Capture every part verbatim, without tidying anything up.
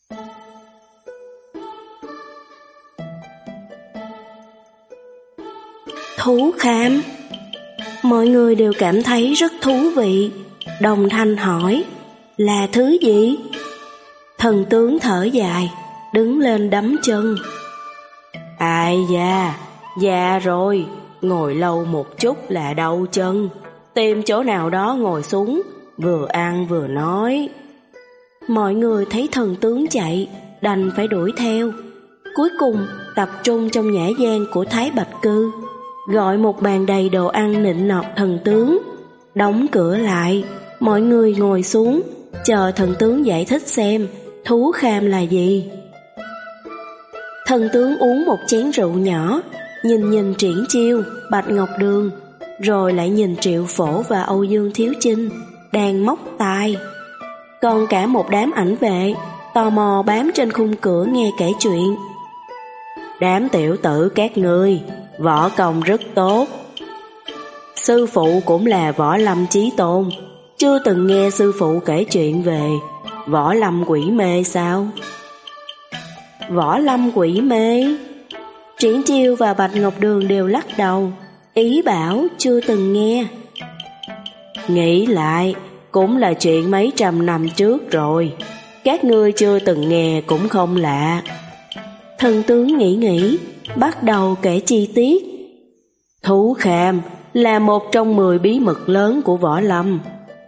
Thú kham. Mọi người đều cảm thấy rất thú vị, đồng thanh hỏi, là thứ gì? Thần tướng thở dài, đứng lên đấm chân. Ai da, già rồi, ngồi lâu một chút là đau chân. Tìm chỗ nào đó ngồi xuống, vừa ăn vừa nói. Mọi người thấy thần tướng chạy, đành phải đuổi theo. Cuối cùng tập trung trong nhã gian của Thái Bạch Cư, gọi một bàn đầy đồ ăn nịnh nọt thần tướng, đóng cửa lại. Mọi người ngồi xuống, chờ thần tướng giải thích xem thú kham là gì. Thần tướng uống một chén rượu nhỏ, nhìn nhìn Triển Chiêu, Bạch Ngọc Đường, rồi lại nhìn Triệu Phổ và Âu Dương Thiếu Chinh đang móc tai. Còn cả một đám ảnh vệ tò mò bám trên khung cửa nghe kể chuyện. Đám tiểu tử các ngươi võ công rất tốt. Sư phụ cũng là Võ Lâm Chí Tôn, chưa từng nghe sư phụ kể chuyện về Võ Lâm Quỷ Mê sao? Võ Lâm Quỷ Mê? Triển Chiêu và Bạch Ngọc Đường đều lắc đầu, ý bảo chưa từng nghe. Nghĩ lại, cũng là chuyện mấy trăm năm trước rồi, các ngươi chưa từng nghe cũng không lạ. Thần tướng nghĩ nghĩ, bắt đầu kể chi tiết. Thú kham là một trong mười bí mật lớn của Võ Lâm.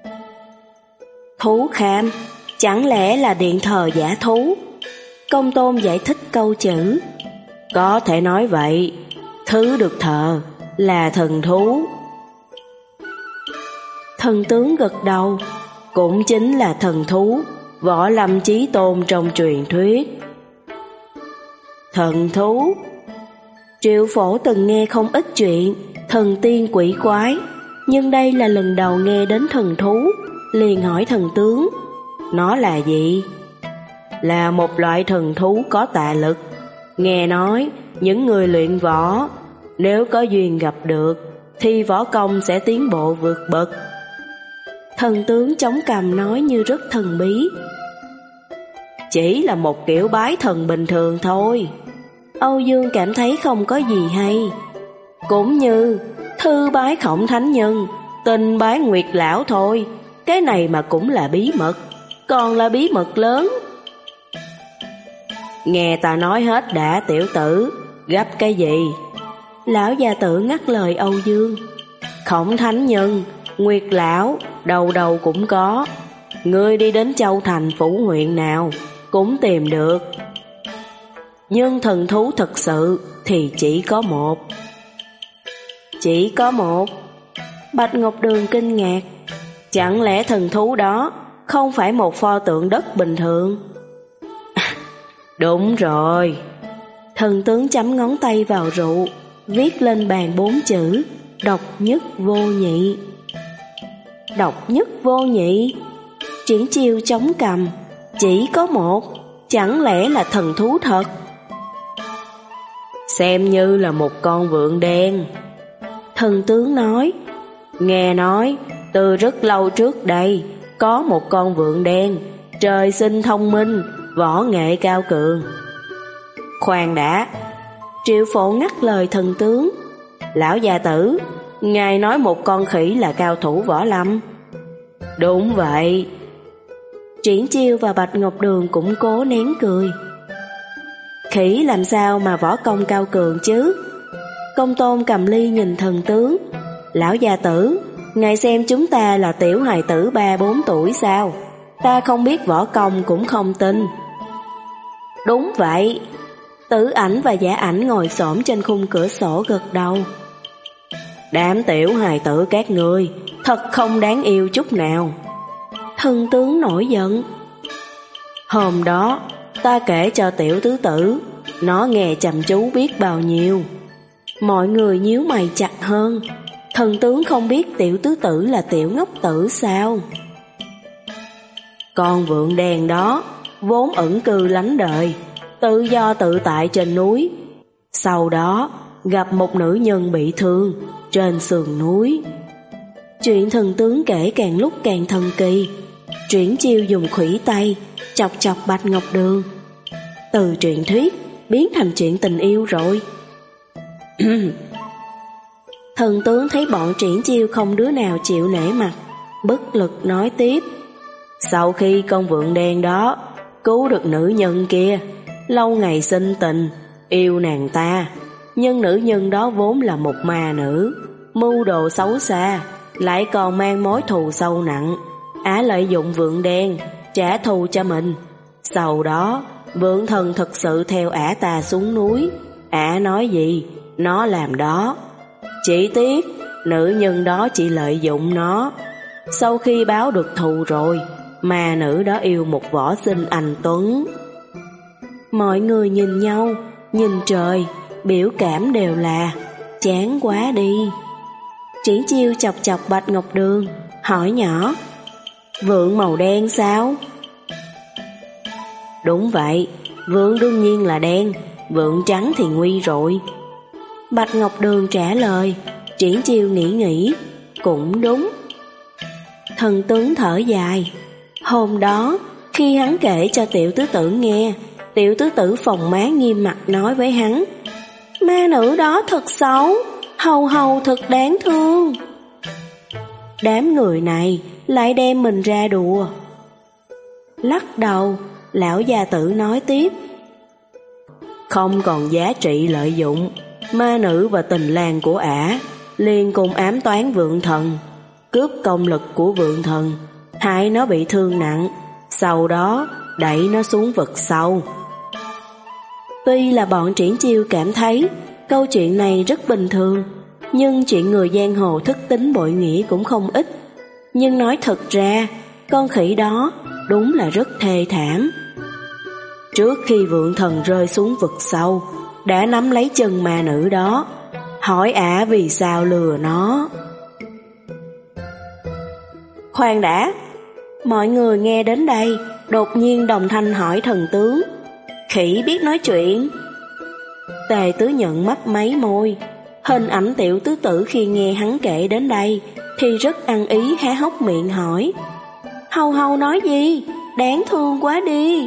Thú kham chẳng lẽ là điện thờ giả thú? Công Tôn giải thích câu chữ. Có thể nói vậy, thứ được thờ là thần thú. Thần tướng gật đầu, cũng chính là thần thú Võ Lâm Chí Tôn trong truyền thuyết. Thần thú? Triệu Phổ từng nghe không ít chuyện thần tiên quỷ quái, nhưng đây là lần đầu nghe đến thần thú, liền hỏi thần tướng, nó là gì? Là một loại thần thú có tà lực. Nghe nói những người luyện võ nếu có duyên gặp được thì võ công sẽ tiến bộ vượt bậc. Thần tướng chống cằm nói như rất thần bí. Chỉ là một kiểu bái thần bình thường thôi. Âu Dương cảm thấy không có gì hay. Cũng như thư bái Khổng Thánh Nhân, tình bái Nguyệt Lão thôi. Cái này mà cũng là bí mật, còn là bí mật lớn. Nghe ta nói hết đã tiểu tử, gấp cái gì? Lão già tử ngắt lời Âu Dương. Khổng Thánh Nhân, Nguyệt Lão, đầu đầu cũng có. Ngươi đi đến Châu Thành phủ huyện nào cũng tìm được. Nhưng thần thú thật sự thì chỉ có một. Chỉ có một? Bạch Ngọc Đường kinh ngạc. Chẳng lẽ thần thú đó không phải một pho tượng đất bình thường? Đúng rồi. Thần tướng chấm ngón tay vào rượu, viết lên bàn bốn chữ: độc nhất vô nhị. Độc nhất vô nhị? Triển Chiêu chống cằm. Chỉ có một, chẳng lẽ là thần thú thật? Xem như là một con vượn đen. Thần tướng nói. Nghe nói từ rất lâu trước đây có một con vượn đen, trời sinh thông minh, võ nghệ cao cường. Khoan đã. Triệu Phổ ngắt lời thần tướng. Lão gia tử, ngài nói một con khỉ là cao thủ võ lâm? Đúng vậy. Triển Chiêu và Bạch Ngọc Đường cũng cố nén cười. Khỉ làm sao mà võ công cao cường chứ? Công Tôn cầm ly nhìn thần tướng. Lão gia tử, ngài xem chúng ta là tiểu hài tử ba bốn tuổi sao? Ta không biết võ công cũng không tin. Đúng vậy. Tử Ảnh và Giả Ảnh ngồi xổm trên khung cửa sổ gật đầu. Đám tiểu hài tử các ngươi thật không đáng yêu chút nào. Thần tướng nổi giận. Hôm đó ta kể cho tiểu tứ tử, nó nghe chăm chú biết bao nhiêu. Mọi người nhíu mày chặt hơn. Thần tướng không biết tiểu tứ tử là tiểu ngốc tử sao? Con vượn đen đó vốn ẩn cư lánh đời, tự do tự tại trên núi. Sau đó gặp một nữ nhân bị thương trên sườn núi. Chuyện thần tướng kể càng lúc càng thần kỳ. Triển Chiêu dùng khuỷu tay chọc chọc Bạch Ngọc Đường. Từ truyền thuyết biến thành chuyện tình yêu rồi. Thần tướng thấy bọn Triển Chiêu không đứa nào chịu nể mặt, bất lực nói tiếp. Sau khi con vượn đen đó cứu được nữ nhân kia, lâu ngày sinh tình, yêu nàng ta, nhưng nữ nhân đó vốn là một ma nữ, mưu đồ xấu xa, lại còn mang mối thù sâu nặng. Ả lợi dụng vượn đen trả thù cho mình. Sau đó vượn thần thực sự theo ả ta xuống núi, ả nói gì nó làm đó. Chỉ tiếc nữ nhân đó chỉ lợi dụng nó. Sau khi báo được thù rồi, ma nữ đó yêu một võ sinh anh tuấn. Mọi người nhìn nhau, nhìn trời, biểu cảm đều là chán quá đi. Triển Chiêu chọc chọc Bạch Ngọc Đường, hỏi nhỏ, vượn màu đen sao? Đúng vậy, vượn đương nhiên là đen, vượn trắng thì nguy rồi. Bạch Ngọc Đường trả lời. Triển Chiêu nghĩ nghĩ, cũng đúng. Thần tướng thở dài. Hôm đó, khi hắn kể cho tiểu tứ tử nghe, tiểu tứ tử phòng má nghiêm mặt nói với hắn, ma nữ đó thật xấu, hầu hầu thật đáng thương. Đám người này lại đem mình ra đùa. Lắc đầu, lão gia tử nói tiếp, không còn giá trị lợi dụng. Ma nữ và tình lang của ả liền cùng ám toán vượn thần, cướp công lực của vượn thần, hại nó bị thương nặng, sau đó đẩy nó xuống vực sâu. Tuy là bọn Triển Chiêu cảm thấy câu chuyện này rất bình thường, nhưng chuyện người giang hồ thức tính bội nghĩa cũng không ít. Nhưng nói thật ra, con khỉ đó đúng là rất thê thảm. Trước khi vượn thần rơi xuống vực sâu, đã nắm lấy chân ma nữ đó, hỏi ả vì sao lừa nó. Khoan đã, mọi người nghe đến đây, đột nhiên đồng thanh hỏi thần tướng, khỉ biết nói chuyện? Tề Tứ Nhận mấp máy môi, hình ảnh tiểu tứ tử khi nghe hắn kể đến đây thì rất ăn ý há hốc miệng hỏi, hầu hầu nói gì? Đáng thương quá đi.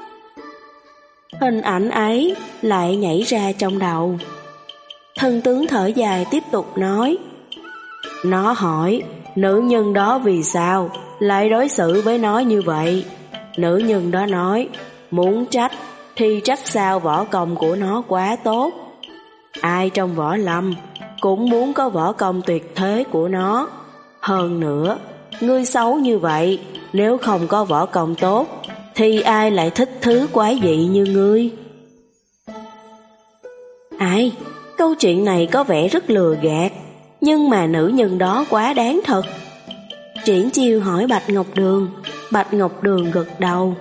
Hình ảnh ấy lại nhảy ra trong đầu. Thần tướng thở dài tiếp tục nói, nó hỏi nữ nhân đó vì sao lại đối xử với nó như vậy. Nữ nhân đó nói, muốn trách thì trách sao võ công của nó quá tốt. Ai trong võ lâm cũng muốn có võ công tuyệt thế của nó. Hơn nữa, ngươi xấu như vậy, nếu không có võ công tốt thì ai lại thích thứ quái dị như ngươi? Ai, câu chuyện này có vẻ rất lừa gạt, nhưng mà nữ nhân đó quá đáng thật. Triển Chiêu hỏi Bạch Ngọc Đường. Bạch Ngọc Đường gật đầu.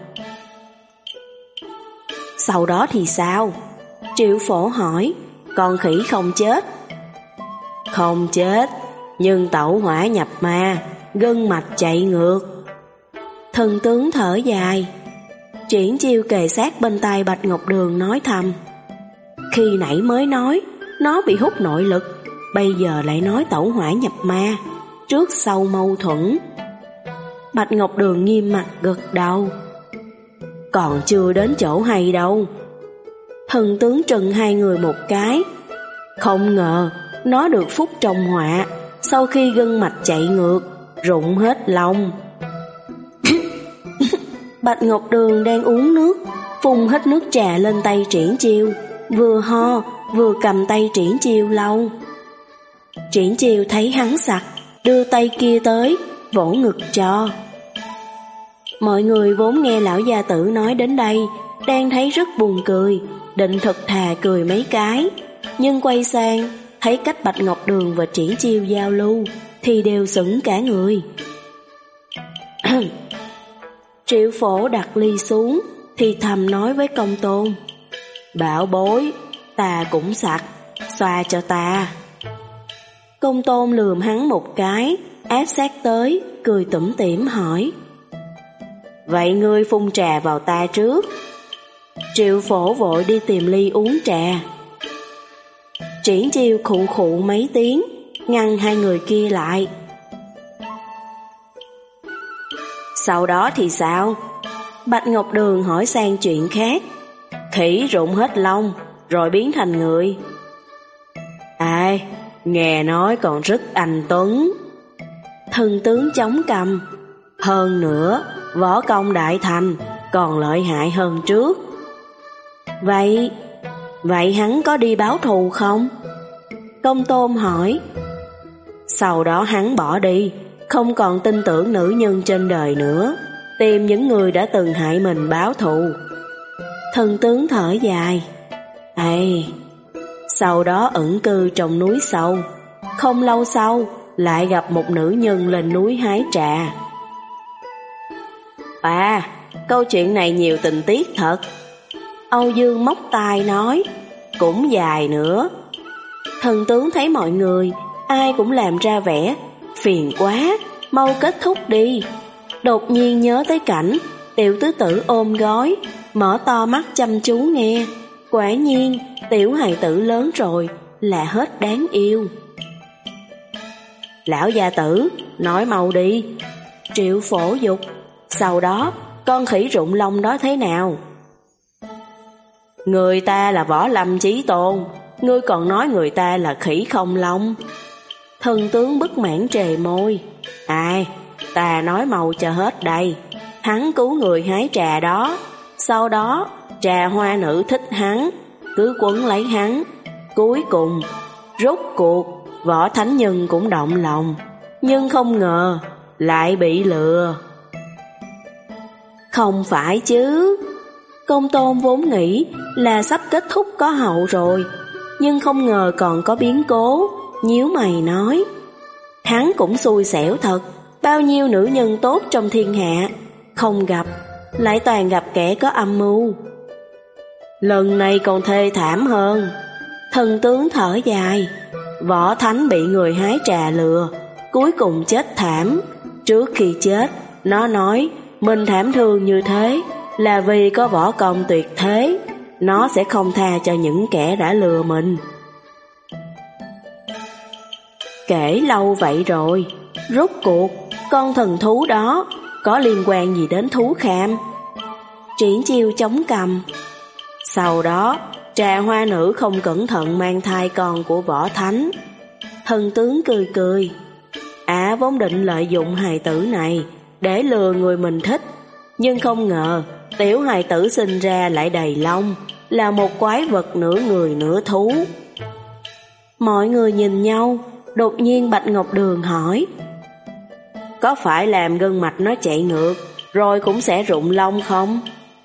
Sau đó thì sao? Triệu Phổ hỏi. Con khỉ không chết? Không chết, nhưng tẩu hỏa nhập ma, gân mạch chạy ngược. Thần tướng thở dài. Triển Chiêu kề sát bên tai Bạch Ngọc Đường nói thầm, khi nãy mới nói nó bị hút nội lực, bây giờ lại nói tẩu hỏa nhập ma, trước sau mâu thuẫn. Bạch Ngọc Đường nghiêm mặt gật đầu. Còn chưa đến chỗ hay đâu. Thần tướng trừng hai người một cái. Không ngờ nó được phúc trong họa, sau khi gân mạch chạy ngược, rụng hết lông. Bạch Ngọc Đường đang uống nước, phun hết nước trà lên tay Triển Chiêu, vừa ho vừa cầm tay Triển Chiêu lau. Triển Chiêu thấy hắn sặc, đưa tay kia tới, vỗ ngực cho. Mọi người vốn nghe lão gia tử nói đến đây, đang thấy rất buồn cười, định thật thà cười mấy cái, nhưng quay sang thấy cách Bạch Ngọc Đường và Triển Chiêu giao lưu thì đều sững cả người. Triệu Phổ đặt ly xuống thì thầm nói với Công Tôn, bảo bối, ta cũng sặc, xoa cho ta. Công Tôn lườm hắn một cái, áp sát tới, cười tủm tỉm hỏi, vậy ngươi phun trà vào ta trước. Triệu Phổ vội đi tìm ly uống trà. Triển Chiêu khụ khụ mấy tiếng, ngăn hai người kia lại. Sau đó thì sao? Bạch Ngọc Đường hỏi sang chuyện khác. Khỉ rụng hết lông, rồi biến thành người. Ai, nghe nói còn rất anh tuấn. Thần tướng chống cằm. Hơn nữa, võ công đại thành còn lợi hại hơn trước. Vậy, vậy hắn có đi báo thù không? Công Tôn hỏi. Sau đó hắn bỏ đi, không còn tin tưởng nữ nhân trên đời nữa, tìm những người đã từng hại mình báo thù. Thần tướng thở dài. Ây, sau đó ẩn cư trong núi sâu. Không lâu sau lại gặp một nữ nhân lên núi hái trà. À, câu chuyện này nhiều tình tiết thật. Âu Dương móc tai nói. Cũng dài nữa. Thần tướng thấy mọi người ai cũng làm ra vẻ phiền quá, mau kết thúc đi. Đột nhiên nhớ tới cảnh Tiểu tứ tử ôm gói, mở to mắt chăm chú nghe. Quả nhiên tiểu hài tử lớn rồi là hết đáng yêu. Lão gia tử, nói mau đi. Triệu Phổ dục. Sau đó con khỉ rụng lông đó thế nào? Người ta là Võ Lâm Chí Tôn, ngươi còn nói người ta là khỉ không lông. Thần tướng bất mãn trề môi. Ai, ta nói mau cho hết đây. Hắn cứu người hái trà đó, sau đó trà hoa nữ thích hắn, cứ quấn lấy hắn. Cuối cùng, rốt cuộc Võ Thánh Nhân cũng động lòng, nhưng không ngờ lại bị lừa. Không phải chứ. Công Tôn vốn nghĩ là sắp kết thúc có hậu rồi, nhưng không ngờ còn có biến cố, nhíu mày nói. Hắn cũng xui xẻo thật, bao nhiêu nữ nhân tốt trong thiên hạ, không gặp, lại toàn gặp kẻ có âm mưu. Lần này còn thê thảm hơn. Thần tướng thở dài. Võ Thánh bị người hái trà lừa, cuối cùng chết thảm. Trước khi chết, nó nói mình thảm thương như thế là vì có võ công tuyệt thế, nó sẽ không tha cho những kẻ đã lừa mình. Kể lâu vậy rồi, rốt cuộc con thần thú đó có liên quan gì đến thú kham? Triển Chiêu chống cằm. Sau đó trà hoa nữ không cẩn thận mang thai con của Võ Thánh. Thần tướng cười cười. Ả vốn định lợi dụng hài tử này để lừa người mình thích, nhưng không ngờ tiểu hài tử sinh ra lại đầy lông, là một quái vật nửa người nửa thú. Mọi người nhìn nhau. Đột nhiên Bạch Ngọc Đường hỏi. Có phải làm gân mạch nó chạy ngược rồi cũng sẽ rụng lông không?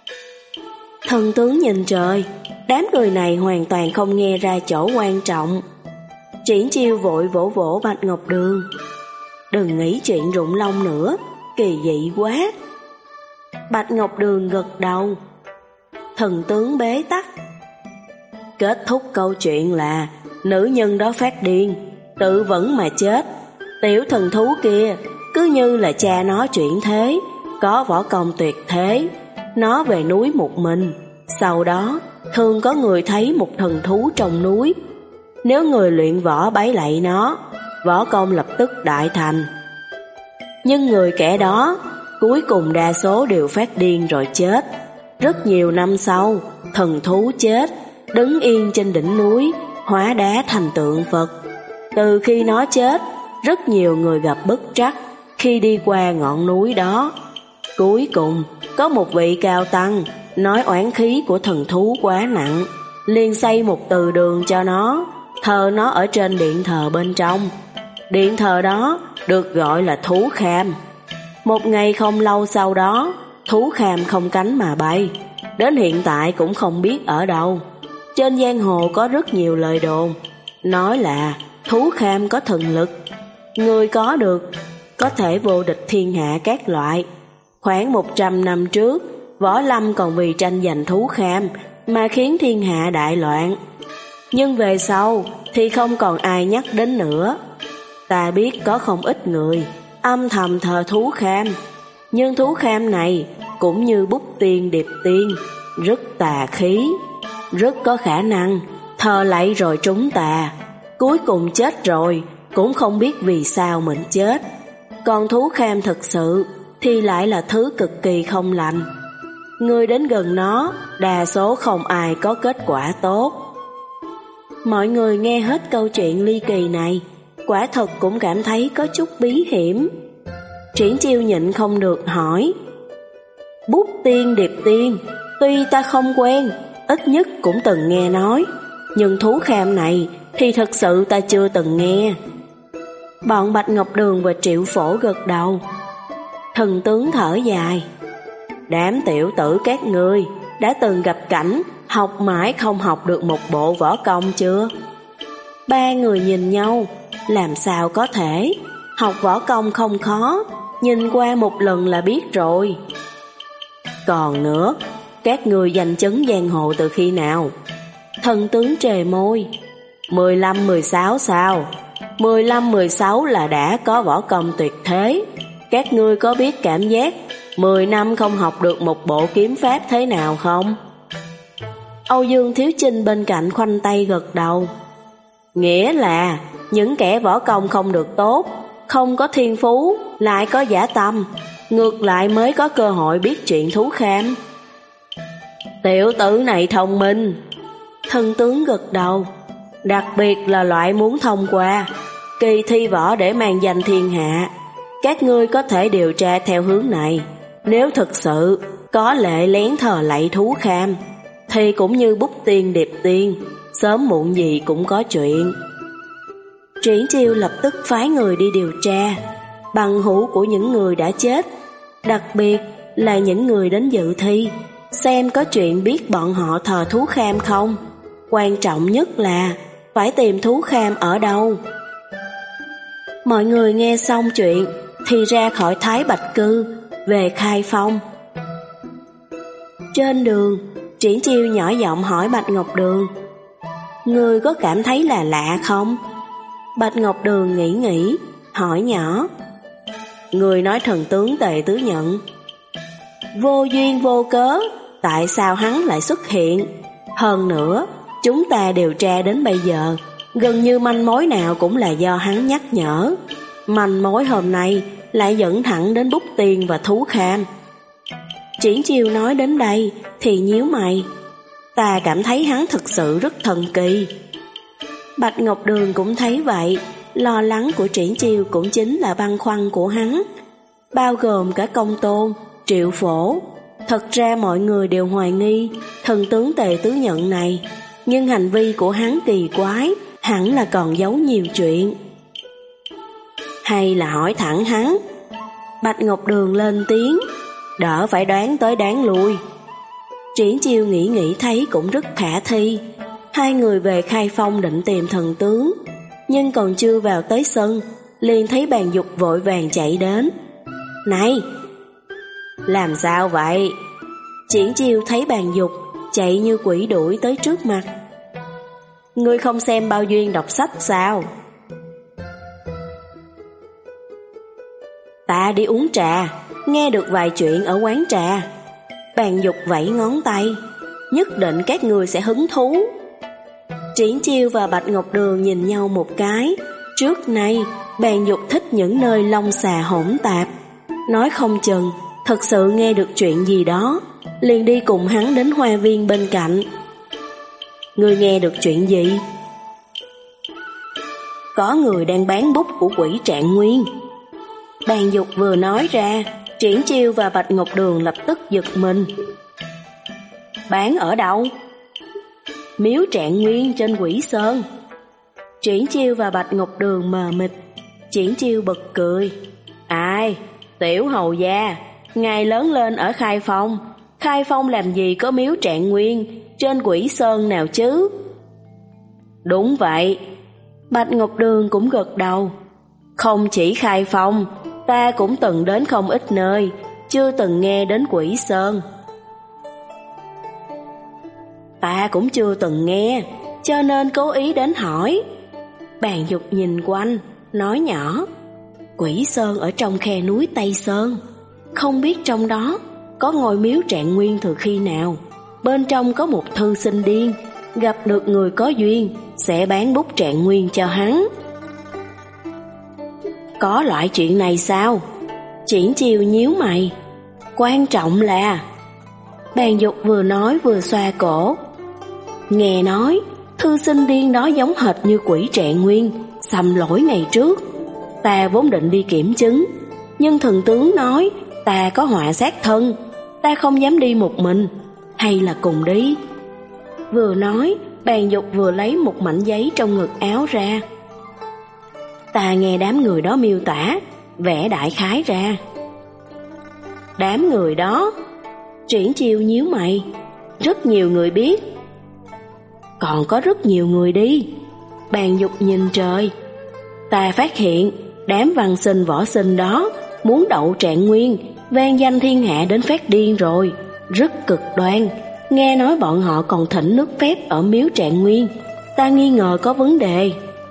Thần tướng nhìn trời, đám người này hoàn toàn không nghe ra chỗ quan trọng. Triển Chiêu vội vỗ vỗ Bạch Ngọc Đường. Đừng nghĩ chuyện rụng lông nữa, kỳ dị quá. Bạch Ngọc Đường gật đầu. Thần tướng bế tắc. Kết thúc câu chuyện là nữ nhân đó phát điên, tự vẫn mà chết. Tiểu thần thú kia cứ như là cha nó chuyển thế, có võ công tuyệt thế. Nó về núi một mình. Sau đó thường có người thấy một thần thú trong núi. Nếu người luyện võ bái lạy nó, võ công lập tức đại thành. Nhưng người kẻ đó cuối cùng đa số đều phát điên rồi chết. Rất nhiều năm sau, thần thú chết, đứng yên trên đỉnh núi, hóa đá thành tượng Phật. Từ khi nó chết, rất nhiều người gặp bất trắc khi đi qua ngọn núi đó. Cuối cùng, có một vị cao tăng nói oán khí của thần thú quá nặng, liền xây một từ đường cho nó, thờ nó ở trên điện thờ bên trong. Điện thờ đó được gọi là thú kham. Một ngày không lâu sau đó, thú kham không cánh mà bay, đến hiện tại cũng không biết ở đâu. Trên giang hồ có rất nhiều lời đồn, nói là thú kham có thần lực, người có được có thể vô địch thiên hạ các loại. Khoảng một trăm năm trước, Võ Lâm còn vì tranh giành thú kham mà khiến thiên hạ đại loạn. Nhưng về sau thì không còn ai nhắc đến nữa. Ta biết có không ít người âm thầm thờ thú kham, nhưng thú kham này cũng như bút tiên điệp tiên, rất tà khí, rất có khả năng thờ lạy rồi trúng tà, cuối cùng chết rồi cũng không biết vì sao mình chết. Còn thú kham thật sự thì lại là thứ cực kỳ không lành. Người đến gần nó, đa số không ai có kết quả tốt. Mọi người nghe hết câu chuyện ly kỳ này, quả thật cũng cảm thấy có chút bí hiểm. Triển Chiêu nhịn không được hỏi: Bút tiên điệp tiên, tuy ta không quen, ít nhất cũng từng nghe nói, nhưng thú kham này thì thật sự ta chưa từng nghe. Bọn Bạch Ngọc Đường và Triệu Phổ gật đầu. Thần tướng thở dài: Đám tiểu tử các ngươi đã từng gặp cảnh học mãi không học được một bộ võ công chưa? Ba người nhìn nhau, làm sao có thể? Học võ công không khó, nhìn qua một lần là biết rồi. Còn nữa, các ngươi giành chấn giang hồ từ khi nào? Thần tướng trề môi: mười lăm mười sáu sao? Mười lăm mười sáu là đã có võ công tuyệt thế. Các ngươi có biết cảm giác mười năm không học được một bộ kiếm pháp thế nào không? Âu Dương Thiếu Chinh bên cạnh khoanh tay gật đầu. Nghĩa là những kẻ võ công không được tốt, không có thiên phú, lại có dã tâm, ngược lại mới có cơ hội biết chuyện thú kham. Tiểu tử này thông minh. Thần tướng gật đầu. Đặc biệt là loại muốn thông qua kỳ thi võ để mang danh thiên hạ. Các ngươi có thể điều tra theo hướng này. Nếu thực sự có lệ lén thờ lạy thú kham, thì cũng như bút tiên điệp tiên, sớm muộn gì cũng có chuyện. Triển Chiêu lập tức phái người đi điều tra bằng hữu của những người đã chết, đặc biệt là những người đến dự thi, xem có chuyện biết bọn họ thờ thú kham không. Quan trọng nhất là phải tìm thú kham ở đâu. Mọi người nghe xong chuyện thì ra khỏi Thái Bạch Cư, về Khai Phong. Trên đường, Triển Chiêu nhỏ giọng hỏi Bạch Ngọc Đường: Ngươi có cảm thấy là lạ không? Bạch Ngọc Đường nghĩ nghĩ, hỏi nhỏ: Ngươi nói thần tướng Tề Tứ Nhận, vô duyên vô cớ, tại sao hắn lại xuất hiện? Hơn nữa, chúng ta điều tra đến bây giờ, gần như manh mối nào cũng là do hắn nhắc nhở. Manh mối hôm nay lại dẫn thẳng đến bút tiên và thú kham. Triển Chiêu nói đến đây thì nhíu mày: Ta cảm thấy hắn thực sự rất thần kỳ. Bạch Ngọc Đường cũng thấy vậy, lo lắng của Triển Chiêu cũng chính là băn khoăn của hắn, bao gồm cả Công Tôn, Triệu Phổ. Thật ra mọi người đều hoài nghi thần tướng Tề Tứ Nhận này, nhưng hành vi của hắn kỳ quái, hẳn là còn giấu nhiều chuyện. Hay là hỏi thẳng hắn? Bạch Ngọc Đường lên tiếng, đỡ phải đoán tới đoán lui. Triển Chiêu nghĩ nghĩ thấy cũng rất khả thi. Hai người về Khai Phong định tìm thần tướng, nhưng còn chưa vào tới sân, liền thấy Bàn Dục vội vàng chạy đến. Này! Làm sao vậy? Triển Chiêu thấy Bàn Dục chạy như quỷ đuổi tới trước mặt. Ngươi không xem Bao Duyên đọc sách sao? Ta đi uống trà, nghe được vài chuyện ở quán trà. Bàn Dục vẫy ngón tay, nhất định các người sẽ hứng thú. Triển Chiêu và Bạch Ngọc Đường nhìn nhau một cái. Trước nay Bàn Dục thích những nơi long xà hỗn tạp, nói không chừng thật sự nghe được chuyện gì đó, liền đi cùng hắn đến hoa viên bên cạnh. Ngươi nghe được chuyện gì? Có người đang bán bút của quỷ Trạng Nguyên. Bàn Dục vừa nói ra, Triển Chiêu và Bạch Ngọc Đường lập tức giật mình. Bán ở đâu? Miếu Trạng Nguyên trên Quỷ Sơn. Triển Chiêu và Bạch Ngọc Đường mờ mịt. Triển Chiêu bật cười. Ai? Tiểu hầu gia, ngài lớn lên ở Khai Phong. Khai Phong làm gì có miếu Trạng Nguyên trên Quỷ Sơn nào chứ? Đúng vậy. Bạch Ngọc Đường cũng gật đầu. Không chỉ Khai Phong, ta cũng từng đến không ít nơi, chưa từng nghe đến Quỷ Sơn. Ta cũng chưa từng nghe, cho nên cố ý đến hỏi. Bàn Dục nhìn quanh, nói nhỏ. Quỷ Sơn ở trong khe núi Tây Sơn, không biết trong đó có ngôi miếu Trạng Nguyên từ khi nào. Bên trong có một thư sinh điên, gặp được người có duyên sẽ bán bút Trạng Nguyên cho hắn. Có loại chuyện này sao? Triển Chiêu nhíu mày. Quan trọng là... Bàn Dục vừa nói vừa xoa cổ. Nghe nói thư sinh điên đó giống hệt như quỷ Trạng Nguyên xăm lỗi ngày trước. Ta vốn định đi kiểm chứng, nhưng thần tướng nói ta có họa sát thân, ta không dám đi một mình, hay là cùng đi. Vừa nói, Bàn Dục vừa lấy một mảnh giấy trong ngực áo ra. Ta nghe đám người đó miêu tả, vẽ đại khái ra. Đám người đó? Triển Chiêu nhíu mày. Rất nhiều người biết. Còn có rất nhiều người đi. Bàn Dục nhìn trời. Ta phát hiện đám văn sinh võ sinh đó muốn đậu Trạng Nguyên, vang danh thiên hạ đến phát điên rồi, rất cực đoan. Nghe nói bọn họ còn thỉnh nước phép ở miếu Trạng Nguyên, ta nghi ngờ có vấn đề.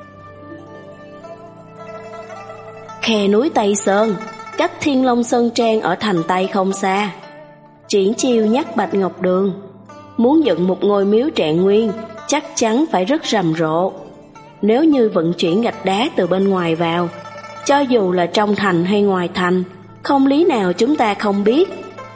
Khe núi Tây Sơn, cách Thiên Long Sơn Trang ở thành Tây không xa. Triển Chiêu nhắc Bạch Ngọc Đường, muốn dựng một ngôi miếu Trạng Nguyên chắc chắn phải rất rầm rộ. Nếu như vận chuyển gạch đá từ bên ngoài vào, cho dù là trong thành hay ngoài thành, không lý nào chúng ta không biết.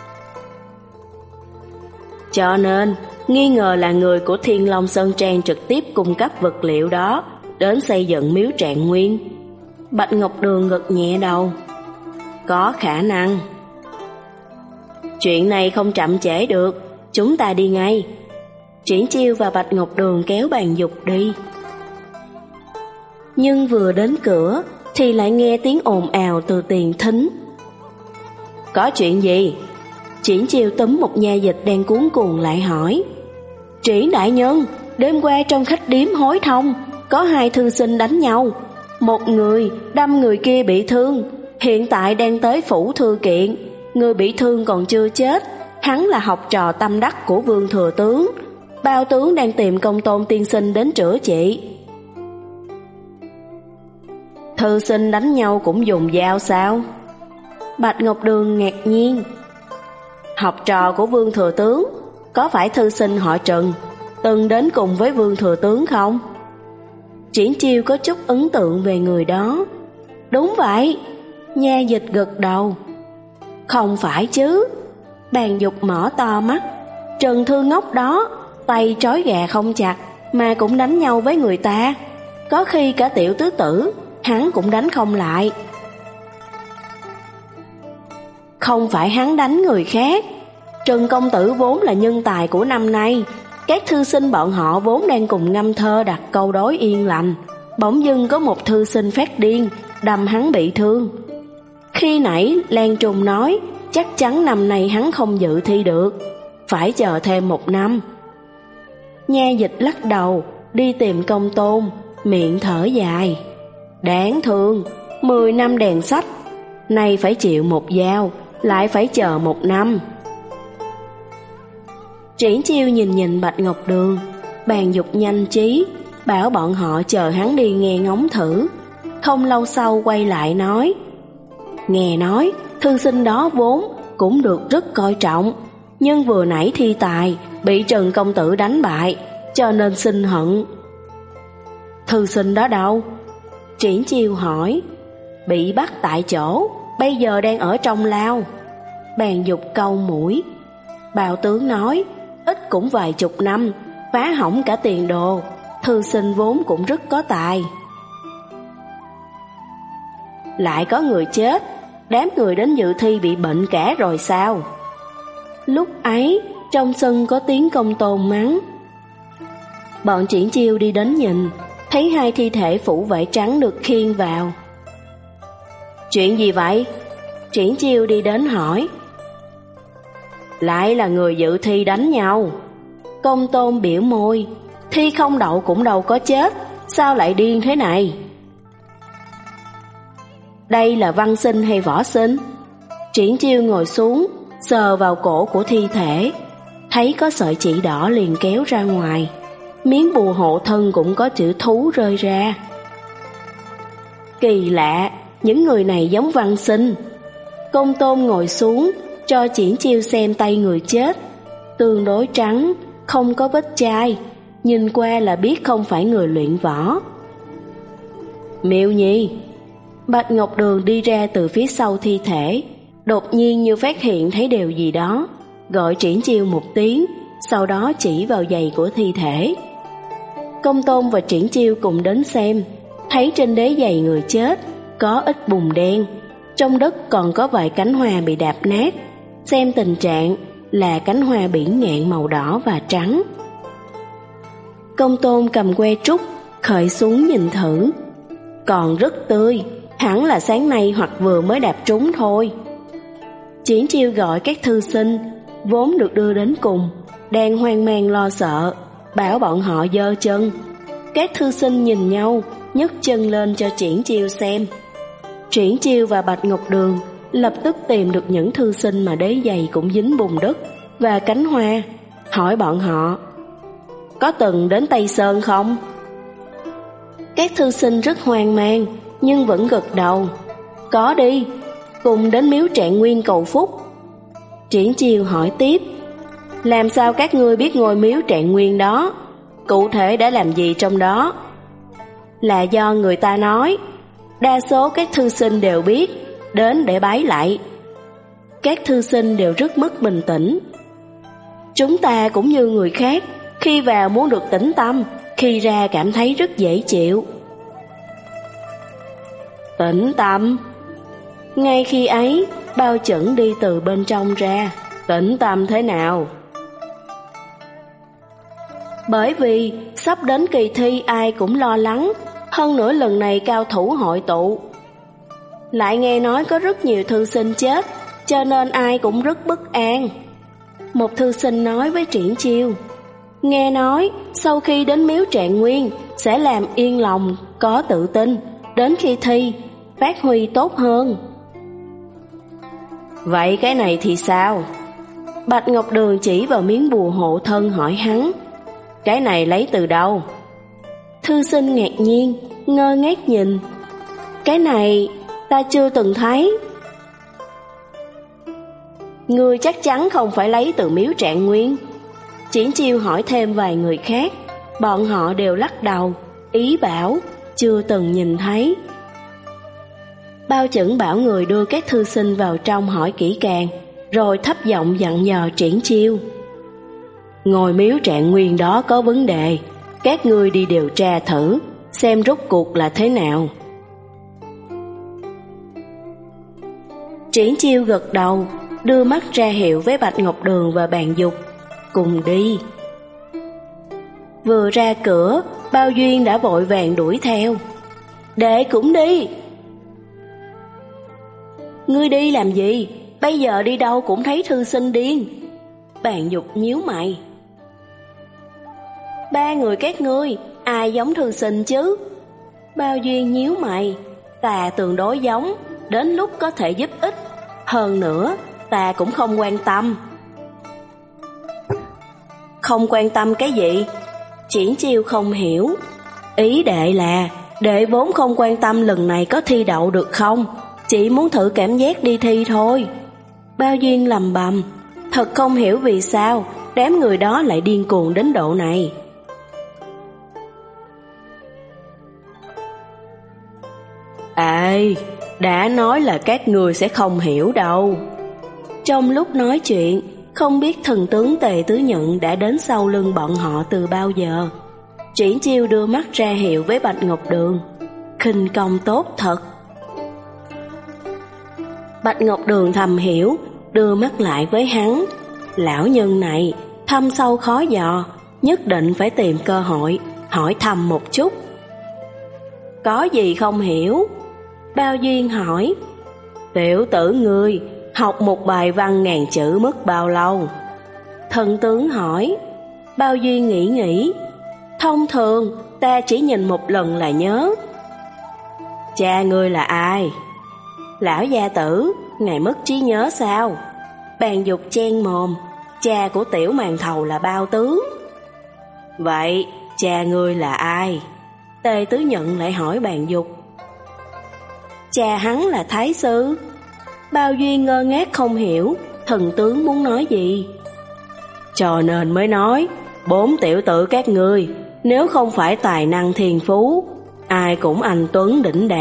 Cho nên, nghi ngờ là người của Thiên Long Sơn Trang trực tiếp cung cấp vật liệu đó đến xây dựng miếu Trạng Nguyên. Bạch Ngọc Đường gật nhẹ đầu. Có khả năng. Chuyện này không chậm trễ được, chúng ta đi ngay. Triển Chiêu và Bạch Ngọc Đường kéo Bàn Dục đi. Nhưng vừa đến cửa thì lại nghe tiếng ồn ào từ tiền thính. Có chuyện gì? Triển Chiêu túm một nha dịch đang cuống cuồng lại hỏi. Triển đại nhân, đêm qua trong khách điếm Hối Thông có hai thư sinh đánh nhau, một người đâm người kia bị thương, hiện tại đang tới phủ thư kiện. Người bị thương còn chưa chết, hắn là học trò tâm đắc của Vương thừa tướng. Bao tướng đang tìm Công Tôn tiên sinh đến chữa trị. Thư sinh đánh nhau cũng dùng dao sao? Bạch Ngọc Đường ngạc nhiên. Học trò của Vương thừa tướng, có phải thư sinh họ Trần từng đến cùng với Vương thừa tướng không? Triển Chiêu có chút ấn tượng về người đó. Đúng vậy. Nha dịch gật đầu. Không phải chứ. Bàn Dục mở to mắt. Trần Thư Ngốc đó, tay trói gà không chặt mà cũng đánh nhau với người ta. Có khi cả tiểu tứ tử hắn cũng đánh không lại. Không phải hắn đánh người khác. Trần công tử vốn là nhân tài của năm nay. Các thư sinh bọn họ vốn đang cùng ngâm thơ đặt câu đối yên lành. Bỗng dưng có một thư sinh phát điên, đâm hắn bị thương. Khi nãy Lan Trùng nói chắc chắn năm nay hắn không dự thi được, phải chờ thêm một năm. Nha dịch lắc đầu, đi tìm Công Tôn, miệng thở dài. Đáng thương, mười năm đèn sách, nay phải chịu một dao, lại phải chờ một năm. Triển Chiêu nhìn nhìn Bạch Ngọc Đường. Bàn Dục nhanh trí, bảo bọn họ chờ hắn đi nghe ngóng thử. Không lâu sau quay lại nói, nghe nói thư sinh đó vốn cũng được rất coi trọng, nhưng vừa nãy thi tài bị Trần công tử đánh bại, cho nên sinh hận. Thư sinh đó đâu? Triển Chiêu hỏi. Bị bắt tại chỗ, bây giờ đang ở trong lao. Bàn Dục cau mũi. Bào tướng nói, ít cũng vài chục năm, phá hỏng cả tiền đồ. Thư sinh vốn cũng rất có tài. Lại có người chết, đám người đến dự thi bị bệnh cả rồi sao? Lúc ấy trong sân có tiếng Công Tôn mắng. Bọn Triển Chiêu đi đến nhìn, thấy hai thi thể phủ vải trắng được khiêng vào. Chuyện gì vậy? Triển Chiêu đi đến hỏi. Lại là người dự thi đánh nhau. Công Tôn biểu môi. Thi không đậu cũng đâu có chết, sao lại điên thế này? Đây là văn sinh hay võ sinh? Triển Chiêu ngồi xuống, sờ vào cổ của thi thể, thấy có sợi chỉ đỏ liền kéo ra ngoài. Miếng bùa hộ thân cũng có chữ thú rơi ra. Kỳ lạ, những người này giống văn sinh. Công Tôn ngồi xuống, cho Triển Chiêu xem tay người chết. Tương đối trắng, không có vết chai, nhìn qua là biết không phải người luyện võ. Miêu Nhi. Bạch Ngọc Đường đi ra từ phía sau thi thể, đột nhiên như phát hiện thấy điều gì đó, gọi Triển Chiêu một tiếng, sau đó chỉ vào giày của thi thể. Công Tôn và Triển Chiêu cùng đến xem, thấy trên đế giày người chết có ít bùn đen, trong đất còn có vài cánh hoa bị đạp nát, xem tình trạng là cánh hoa biển ngạn màu đỏ và trắng. Công Tôn cầm que trúc khởi xuống nhìn thử, còn rất tươi, hẳn là sáng nay hoặc vừa mới đạp trúng thôi. Triển Chiêu gọi các thư sinh vốn được đưa đến cùng, đang hoang mang lo sợ, bảo bọn họ giơ chân. Các thư sinh nhìn nhau, nhấc chân lên cho Triển Chiêu xem. Triển Chiêu và Bạch Ngọc Đường lập tức tìm được những thư sinh mà đế giày cũng dính bùn đất và cánh hoa, hỏi bọn họ: có từng đến Tây Sơn không? Các thư sinh rất hoang mang nhưng vẫn gật đầu: có đi, cùng đến miếu Trạng Nguyên cầu phúc. Triển Chiêu hỏi tiếp: làm sao các ngươi biết ngôi miếu Trạng Nguyên đó? Cụ thể đã làm gì trong đó? Là do người ta nói, đa số các thư sinh đều biết, đến để bái lại. Các thư sinh đều rất mất bình tĩnh. Chúng ta cũng như người khác, khi vào muốn được tĩnh tâm, khi ra cảm thấy rất dễ chịu. Tĩnh tâm? Ngay khi ấy, Bao Chẩn đi từ bên trong ra. Tĩnh tâm thế nào? Bởi vì sắp đến kỳ thi ai cũng lo lắng, hơn nữa lần này cao thủ hội tụ. Lại nghe nói có rất nhiều thư sinh chết, cho nên ai cũng rất bất an. Một thư sinh nói với Triển Chiêu: nghe nói sau khi đến miếu Trạng Nguyên sẽ làm yên lòng, có tự tin, đến khi thi phát huy tốt hơn. Vậy cái này thì sao? Bạch Ngọc Đường chỉ vào miếng bùa hộ thân hỏi hắn: cái này lấy từ đâu? Thư sinh ngạc nhiên, ngơ ngác nhìn: cái này ta chưa từng thấy. Ngươi chắc chắn không phải lấy từ miếu Trạng Nguyên? Triển Chiêu hỏi thêm vài người khác, bọn họ đều lắc đầu, ý bảo chưa từng nhìn thấy. Bao Chẩn bảo người đưa các thư sinh vào trong hỏi kỹ càng, rồi thấp giọng dặn dò Triển Chiêu: ngôi miếu Trạng Nguyên đó có vấn đề, các ngươi đi điều tra thử, xem rốt cuộc là thế nào. Triển Chiêu gật đầu, đưa mắt ra hiệu với Bạch Ngọc Đường và Bàn Dục: cùng đi. Vừa ra cửa, Bao Duyên đã vội vàng đuổi theo: đệ cũng đi. Ngươi đi làm gì? Bây giờ đi đâu cũng thấy thư sinh điên. Bàn Dục nhíu mày: ba người các ngươi ai giống thư sinh chứ? Bao Duyên nhíu mày: ta tương đối giống, đến lúc có thể giúp ích. Hơn nữa ta cũng không quan tâm. Không quan tâm cái gì? Triển Chiêu không hiểu. Ý đệ là đệ vốn không quan tâm lần này có thi đậu được không, chỉ muốn thử cảm giác đi thi thôi. Bao Duyên lầm bầm, thật không hiểu vì sao đám người đó lại điên cuồng đến độ này. Ê, đã nói là các người sẽ không hiểu đâu. Trong lúc nói chuyện, không biết thần tướng Tề Tứ Nhận đã đến sau lưng bọn họ từ bao giờ. Triển Chiêu đưa mắt ra hiệu với Bạch Ngọc Đường: khinh công tốt thật. Bạch Ngọc Đường thầm hiểu, đưa mắt lại với hắn: lão nhân này thâm sâu khó dò, nhất định phải tìm cơ hội hỏi thăm một chút. Có gì không hiểu? Bao Duyên hỏi. Tiểu tử ngươi học một bài văn ngàn chữ mất bao lâu? Thần tướng hỏi. Bao Duyên nghĩ nghĩ. Thông thường ta chỉ nhìn một lần là nhớ. Cha ngươi là ai? Lão gia tử, ngài mất trí nhớ sao? Bàn Dục chen mồm. Cha của tiểu màn thầu là Bao tướng. Vậy cha ngươi là ai? Tề Tứ Nhận lại hỏi Bàn Dục. Cha hắn là Thái sư. Bao Duyên ngơ ngác không hiểu thần tướng muốn nói gì. Cho nên mới nói, bốn tiểu tử các ngươi nếu không phải tài năng thiên phú, ai cũng anh tuấn đỉnh đạt,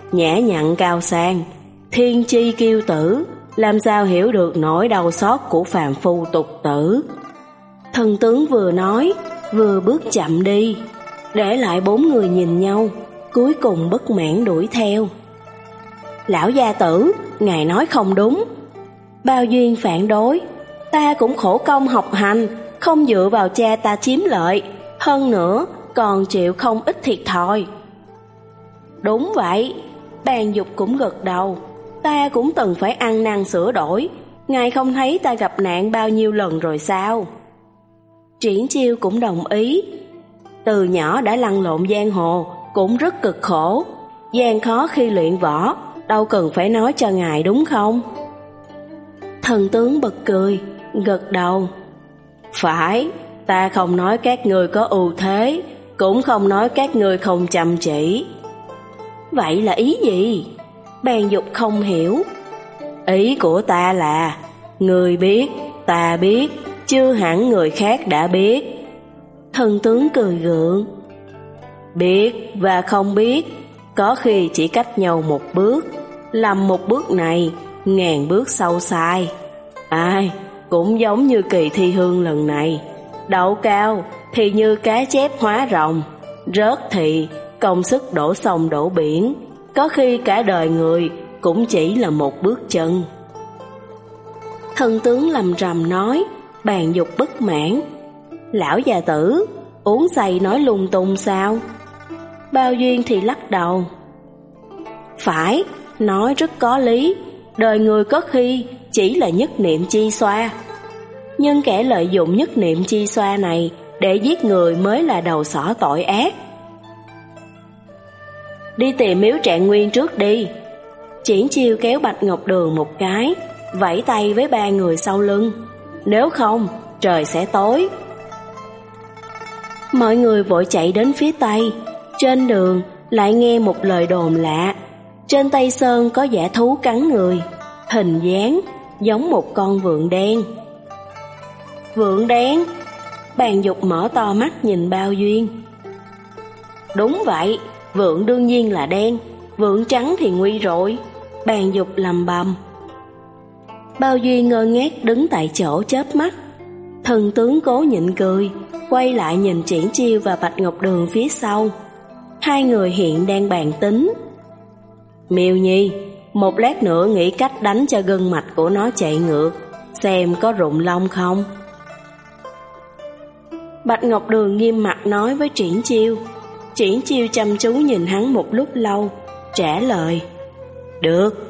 nhã nhặn cao sang, thiên chi kiêu tử, làm sao hiểu được nỗi đau xót của phàm phu tục tử. Thần tướng vừa nói, vừa bước chậm đi, để lại bốn người nhìn nhau, cuối cùng bất mãn đuổi theo. Lão gia tử, ngài nói không đúng. Bao Duyên phản đối, ta cũng khổ công học hành, không dựa vào cha ta chiếm lợi, hơn nữa còn chịu không ít thiệt thòi. Đúng vậy, Bàn Dục cũng gật đầu, ta cũng từng phải ăn năn sửa đổi, ngài không thấy ta gặp nạn bao nhiêu lần rồi sao? Triển Chiêu cũng đồng ý, từ nhỏ đã lăn lộn giang hồ, cũng rất cực khổ, gian khó khi luyện võ, đâu cần phải nói cho ngài đúng không? Thần tướng bật cười, gật đầu. Phải, ta không nói các người có ưu thế, cũng không nói các người không chăm chỉ. Vậy là ý gì? Bàn Dục không hiểu. Ý của ta là, người biết, ta biết, chưa hẳn người khác đã biết. Thần tướng cười gượng. Biết và không biết, có khi chỉ cách nhau một bước, lầm một bước này, ngàn bước sâu sai. Ai, cũng giống như kỳ thi hương lần này, đậu cao thì như cá chép hóa rồng, rớt thì công sức đổ sông đổ biển, có khi cả đời người cũng chỉ là một bước chân. Thần tướng lầm rầm nói, Bàn Dục bất mãn. Lão già tử, uống say nói lung tung sao? Bao Duyên thì lắc đầu. Phải, nói rất có lý, đời người có khi chỉ là nhất niệm chi xoa. Nhưng kẻ lợi dụng nhất niệm chi xoa này để giết người mới là đầu sỏ tội ác. Đi tìm Miếu Trạng Nguyên trước đi. Triển Chiêu kéo Bạch Ngọc Đường một cái, vẫy tay với ba người sau lưng. Nếu không, trời sẽ tối. Mọi người vội chạy đến phía Tây. Trên đường lại nghe một lời đồn lạ. Trên Tây Sơn có dã thú cắn người, hình dáng giống một con vượn đen. Vượn đen? Bàn Dục mở to mắt nhìn Bao Duyên. Đúng vậy, vượn đương nhiên là đen, vượn trắng thì nguy rồi. Bàn Dục lầm bầm. Bao Duyên ngơ ngác đứng tại chỗ chớp mắt. Thần tướng cố nhịn cười, quay lại nhìn Triển Chiêu và Bạch Ngọc Đường phía sau. Hai người hiện đang bàn tính. Miêu Nhi, một lát nữa nghĩ cách đánh cho gân mạch của nó chạy ngược, xem có rụng lông không. Bạch Ngọc Đường nghiêm mặt nói với Triển Chiêu. Triển Chiêu chăm chú nhìn hắn một lúc lâu, trả lời. Được.